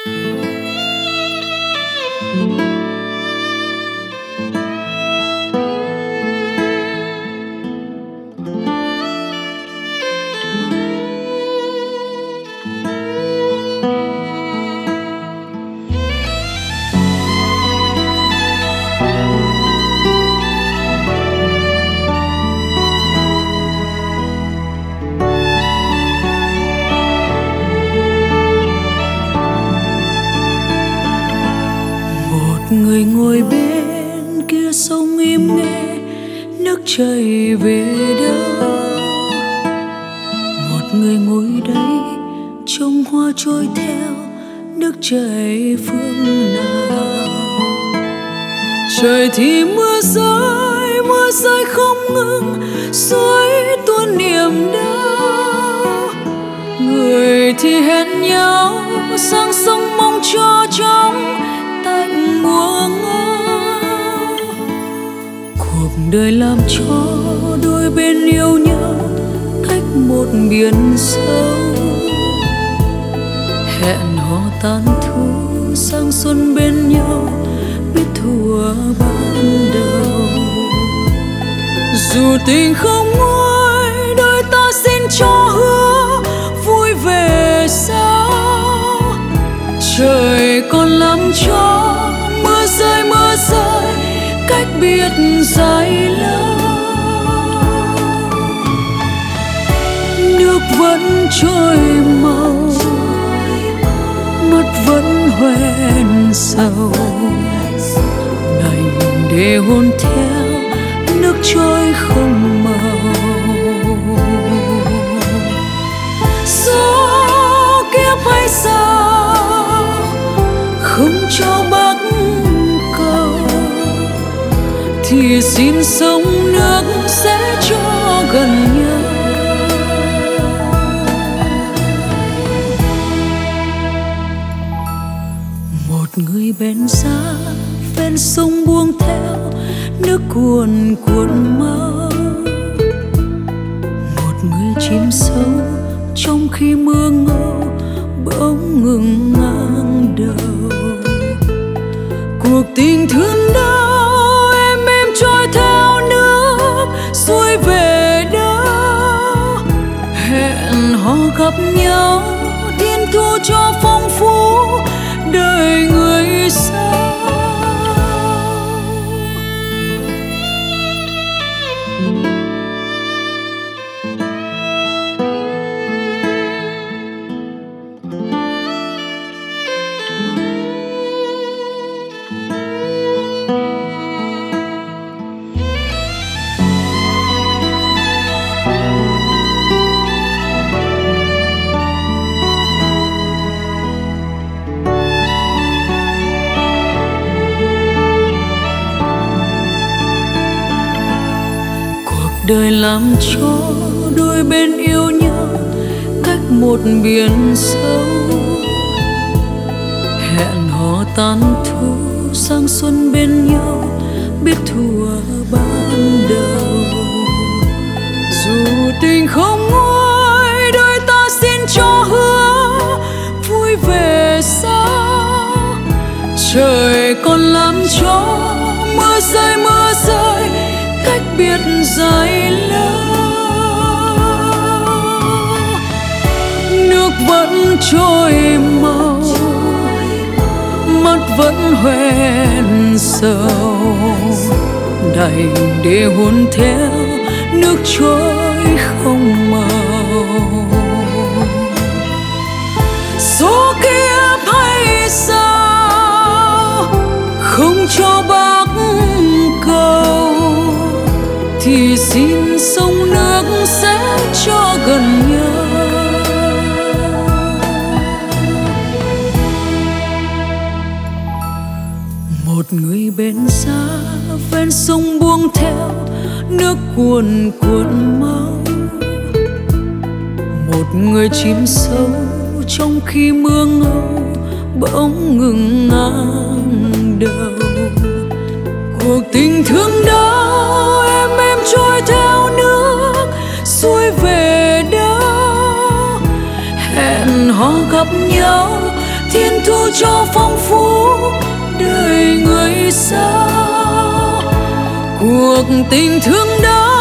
Người ngồi bên kia sông im nghe nước chảy về đâu. Một người ngồi đây trông hoa trôi theo nước chảy phương nào. Trời thì mưa rơi không ngừng, suối tuôn niềm đau. Người thì hẹn nhau sang sông mong cho trong tạnh mùa ngao. Cuộc đời làm cho đôi bên yêu nhau cách một biển sâu. Hẹn hò tan thu sang xuân bên nhau, biết thuở ban đầu. Dù tình không nguôi, đôi ta xin cho hứa vui về sau. Trời còn làm cho mưa rơi cách biệt dài lâu. Nước vẫn trôi màu, mắt vẫn hoen sầu, đành để hôn theo nước trôi không màu. Số kiếp hay sao không cho bắc cầu, thì xin sông nước sẽ cho gần nhau. Một người bén giá ven sông buông theo nước cuồn cuộn mau. Một người chìm sâu trong khi mưa ngâu bỗng ngừng ngang đầu. Cuộc tình thương đau em trôi theo nước xuôi về đâu. Hẹn hò gặp nhau thiên thu cho phong phú đời người sao. Đời làm cho đôi bên yêu nhau cách một biển sâu. Hẹn hò tan thu sang xuân bên nhau, biết thuở ban đầu. Dù tình không nguôi, đôi ta xin cho hứa vui về sau. Trời còn làm cho mưa rơi cách biệt dài lâu. Nước vẫn trôi màu, mắt vẫn hoen sầu, đành để hôn theo nước trôi không màu. Số kiếp hay sao không cho bắc cầu, thì xin sông nước sẽ cho gần nhau. Một người bên xa ven sông buông theo nước cuồn cuộn mau. Một người chìm sâu trong khi mưa ngâu bỗng ngừng ngang đầu. Cuộc tình thương đau em trôi theo nước xuôi về đâu. Hẹn hò gặp nhau thiên thu cho phong phú đời người sao. Cuộc tình thương đó